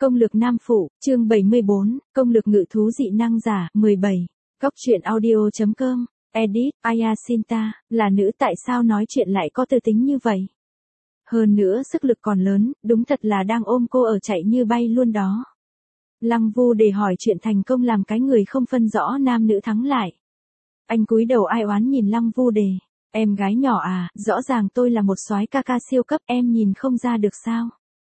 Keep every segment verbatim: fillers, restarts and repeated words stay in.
Công lược nam phụ, chương bảy mươi bốn, công lược ngự thú dị năng giả, mười bảy. Góc truyện audio chấm com, edit, Ayasinta, là nữ tại sao nói chuyện lại có tư tính như vậy? Hơn nữa sức lực còn lớn, đúng thật là đang ôm cô ở chạy như bay luôn đó. Lăng Vu để hỏi chuyện thành công làm cái người không phân rõ nam nữ thắng lại. Anh cúi đầu ai oán nhìn Lăng Vu Đề, em gái nhỏ à, rõ ràng tôi là một soái ca ca siêu cấp, em nhìn không ra được sao?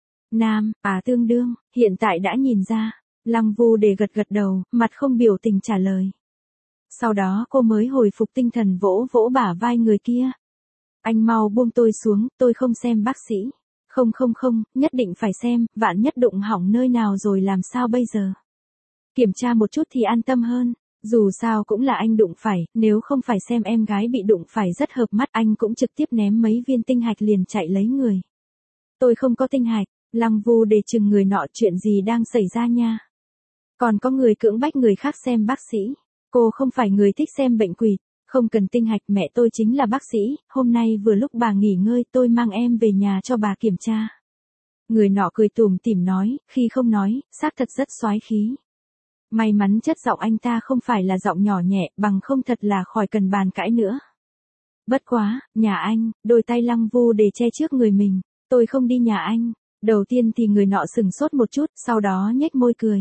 Nam, à tương đương, hiện tại đã nhìn ra. Lăng Vu Đề gật gật đầu, mặt không biểu tình trả lời. Sau đó cô mới hồi phục tinh thần vỗ vỗ bả vai người kia. Anh mau buông tôi xuống, tôi không xem bác sĩ. Không không không, nhất định phải xem, vạn nhất đụng hỏng nơi nào rồi làm sao bây giờ? Kiểm tra một chút thì an tâm hơn. Dù sao cũng là anh đụng phải, nếu không phải xem em gái bị đụng phải rất hợp mắt anh cũng trực tiếp ném mấy viên tinh hạch liền chạy lấy người. Tôi không có tinh hạch. Lăng Vu Đề chừng người nọ, chuyện gì đang xảy ra nha? Còn có người cưỡng bách người khác xem bác sĩ. Cô không phải người thích xem bệnh quỷ. Không cần tinh hạch, mẹ tôi chính là bác sĩ, hôm nay vừa lúc bà nghỉ ngơi tôi mang em về nhà cho bà kiểm tra. Người nọ cười tủm tỉm nói, khi không nói, xác thật rất soái khí. May mắn chất giọng anh ta không phải là giọng nhỏ nhẹ, bằng không thật là khỏi cần bàn cãi nữa. Bất quá, nhà anh, đôi tay Lăng Vu Đề che trước người mình, tôi không đi nhà anh. Đầu tiên thì người nọ sừng sốt một chút, sau đó nhếch môi cười.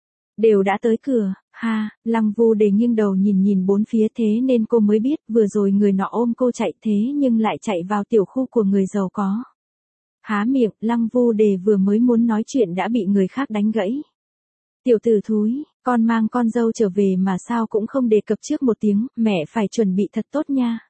Đều đã tới cửa, ha, Lăng Vu Đề nghiêng đầu nhìn nhìn bốn phía thế nên cô mới biết vừa rồi người nọ ôm cô chạy thế nhưng lại chạy vào tiểu khu của người giàu có. Há miệng, Lăng Vu Đề vừa mới muốn nói chuyện đã bị người khác đánh gãy. Tiểu tử thúi, con mang con dâu trở về mà sao cũng không đề cập trước một tiếng, mẹ phải chuẩn bị thật tốt nha.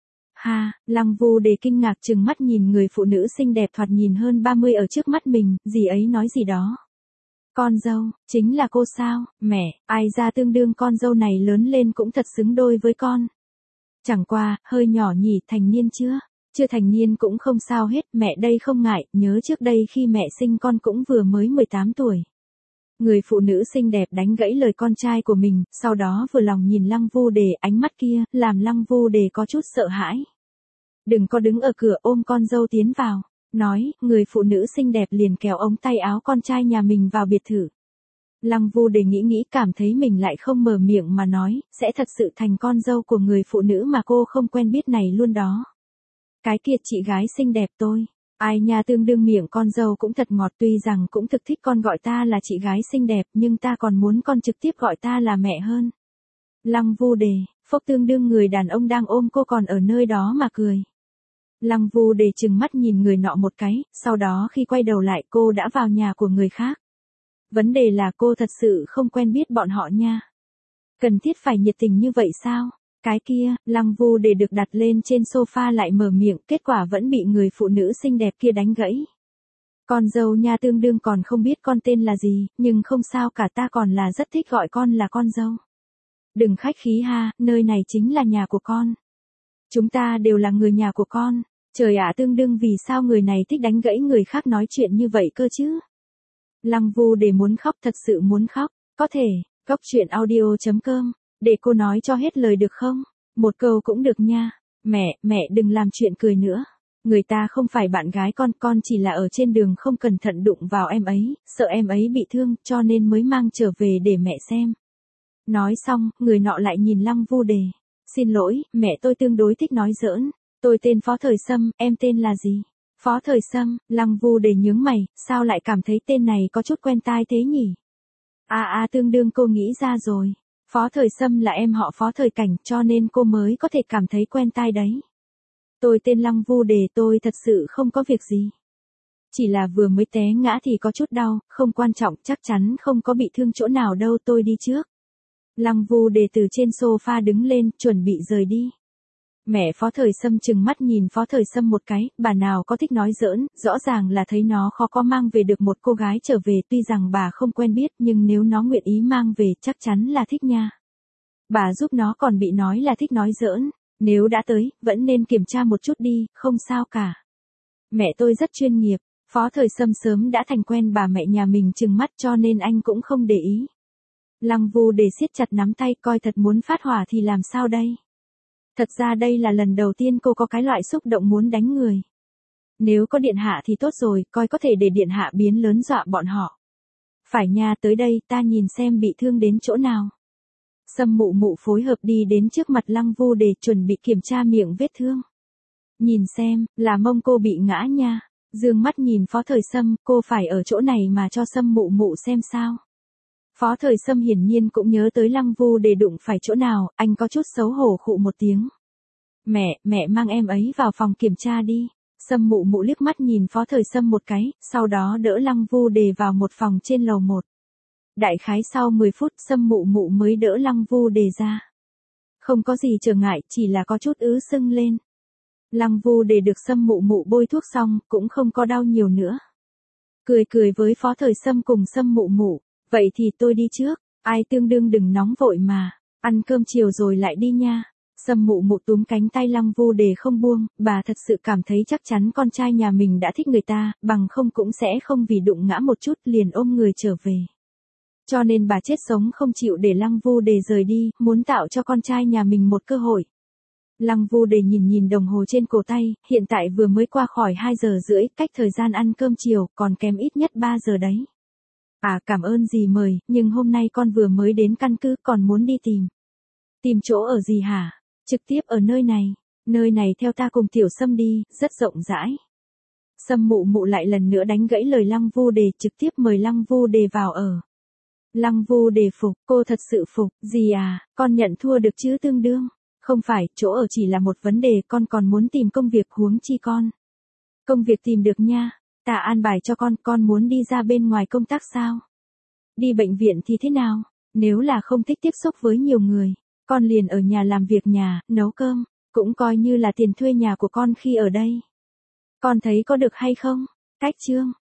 Ha, Lăng Vu Đề kinh ngạc trừng mắt nhìn người phụ nữ xinh đẹp thoạt nhìn hơn ba mươi ở trước mắt mình, dì ấy nói gì đó. Con dâu, chính là cô sao, mẹ, ai ra tương đương con dâu này lớn lên cũng thật xứng đôi với con. Chẳng qua, hơi nhỏ nhỉ, thành niên chưa? Chưa thành niên cũng không sao hết, mẹ đây không ngại, nhớ trước đây khi mẹ sinh con cũng vừa mới mười tám tuổi. Người phụ nữ xinh đẹp đánh gãy lời con trai của mình, sau đó vừa lòng nhìn Lăng Vu Đề, ánh mắt kia, làm Lăng Vu Đề có chút sợ hãi. Đừng có đứng ở cửa ôm con dâu tiến vào, nói, người phụ nữ xinh đẹp liền kéo ống tay áo con trai nhà mình vào biệt thự. Lăng Vu Đề nghĩ nghĩ cảm thấy mình lại không mở miệng mà nói, sẽ thật sự thành con dâu của người phụ nữ mà cô không quen biết này luôn đó. Cái kia chị gái xinh đẹp tôi. Ai nha, tương đương miệng con dâu cũng thật ngọt, tuy rằng cũng thực thích con gọi ta là chị gái xinh đẹp nhưng ta còn muốn con trực tiếp gọi ta là mẹ hơn. Lăng Vu Đề, phốc, tương đương người đàn ông đang ôm cô còn ở nơi đó mà cười. Lăng Vu Đề trừng mắt nhìn người nọ một cái, sau đó khi quay đầu lại cô đã vào nhà của người khác. Vấn đề là cô thật sự không quen biết bọn họ nha. Cần thiết phải nhiệt tình như vậy sao? Cái kia, Lăng Vu Đề được đặt lên trên sofa lại mở miệng, kết quả vẫn bị người phụ nữ xinh đẹp kia đánh gãy. Con dâu nha, tương đương còn không biết con tên là gì, nhưng không sao cả, ta còn là rất thích gọi con là con dâu. Đừng khách khí ha, nơi này chính là nhà của con. Chúng ta đều là người nhà của con. Trời ạ, tương đương vì sao người này thích đánh gãy người khác nói chuyện như vậy cơ chứ? Lăng Vu Đề muốn khóc, thật sự muốn khóc. Có thể, góc truyện audio chấm com, để cô nói cho hết lời được không? Một câu cũng được nha. Mẹ, mẹ đừng làm chuyện cười nữa. Người ta không phải bạn gái con, con chỉ là ở trên đường không cẩn thận đụng vào em ấy, sợ em ấy bị thương, cho nên mới mang trở về để mẹ xem. Nói xong, người nọ lại nhìn Lăng Vu Đề. Xin lỗi, mẹ tôi tương đối thích nói giỡn. Tôi tên Phó Thời Sâm, em tên là gì? Phó Thời Sâm, Lăng Vu Đề nhướng mày, sao lại cảm thấy tên này có chút quen tai thế nhỉ? À à, tương đương cô nghĩ ra rồi. Phó Thời Sâm là em họ Phó Thời Cảnh, cho nên cô mới có thể cảm thấy quen tai đấy. Tôi tên Lăng Vu Đề, tôi thật sự không có việc gì. Chỉ là vừa mới té ngã thì có chút đau, không quan trọng, chắc chắn không có bị thương chỗ nào đâu, tôi đi trước. Lăng Vu Đề từ trên sofa đứng lên, chuẩn bị rời đi. Mẹ Phó Thời Sâm trừng mắt nhìn Phó Thời Sâm một cái, bà nào có thích nói giỡn, rõ ràng là thấy nó khó có mang về được một cô gái trở về, tuy rằng bà không quen biết nhưng nếu nó nguyện ý mang về chắc chắn là thích nha. Bà giúp nó còn bị nói là thích nói giỡn, nếu đã tới, vẫn nên kiểm tra một chút đi, không sao cả. Mẹ tôi rất chuyên nghiệp, Phó Thời Sâm sớm đã thành quen bà mẹ nhà mình trừng mắt cho nên anh cũng không để ý. Lăng Vu Đề siết chặt nắm tay, coi thật muốn phát hỏa thì làm sao đây? Thật ra đây là lần đầu tiên cô có cái loại xúc động muốn đánh người. Nếu có điện hạ thì tốt rồi, coi có thể để điện hạ biến lớn dọa bọn họ. Phải nha, tới đây ta nhìn xem bị thương đến chỗ nào. Sâm Mụ Mụ phối hợp đi đến trước mặt Lăng Vu để chuẩn bị kiểm tra miệng vết thương. Nhìn xem, là mông cô bị ngã nha. Dương mắt nhìn Phó Thời Sâm, cô phải ở chỗ này mà cho Sâm Mụ Mụ xem sao. Phó Thời Sâm hiển nhiên cũng nhớ tới Lăng Vu để đụng phải chỗ nào, anh có chút xấu hổ khụ một tiếng. Mẹ, mẹ mang em ấy vào phòng kiểm tra đi. Sâm Mụ Mụ liếc mắt nhìn Phó Thời Sâm một cái, sau đó đỡ Lăng Vu Đề vào một phòng trên lầu một. Đại khái sau mười phút Sâm Mụ Mụ mới đỡ Lăng Vu Đề ra. Không có gì trở ngại, chỉ là có chút ứ sưng lên. Lăng Vu Đề được Sâm Mụ Mụ bôi thuốc xong, cũng không có đau nhiều nữa. Cười cười với Phó Thời Sâm cùng Sâm Mụ Mụ, vậy thì tôi đi trước, ai tương đương đừng nóng vội mà, ăn cơm chiều rồi lại đi nha. Sâm Mụ Mụ túm cánh tay Lăng Vu Đề không buông, bà thật sự cảm thấy chắc chắn con trai nhà mình đã thích người ta, bằng không cũng sẽ không vì đụng ngã một chút liền ôm người trở về. Cho nên bà chết sống không chịu để Lăng Vu Đề rời đi, muốn tạo cho con trai nhà mình một cơ hội. Lăng Vu Đề nhìn nhìn đồng hồ trên cổ tay, hiện tại vừa mới qua khỏi hai giờ rưỡi, cách thời gian ăn cơm chiều, còn kém ít nhất ba giờ đấy. À, cảm ơn dì mời, nhưng hôm nay con vừa mới đến căn cứ, còn muốn đi tìm. Tìm chỗ ở gì hả? Trực tiếp ở nơi này. Nơi này theo ta cùng Tiểu Sâm đi, rất rộng rãi. Sâm Mụ Mụ lại lần nữa đánh gãy lời Lăng Vu Đề, trực tiếp mời Lăng Vu Đề vào ở. Lăng Vu Đề phục, cô thật sự phục, dì à, con nhận thua được chứ tương đương. Không phải, chỗ ở chỉ là một vấn đề, con còn muốn tìm công việc, huống chi con. Công việc tìm được nha, ta an bài cho con, con muốn đi ra bên ngoài công tác sao? Đi bệnh viện thì thế nào? Nếu là không thích tiếp xúc với nhiều người, con liền ở nhà làm việc nhà, nấu cơm, cũng coi như là tiền thuê nhà của con khi ở đây. Con thấy có được hay không? Cách chương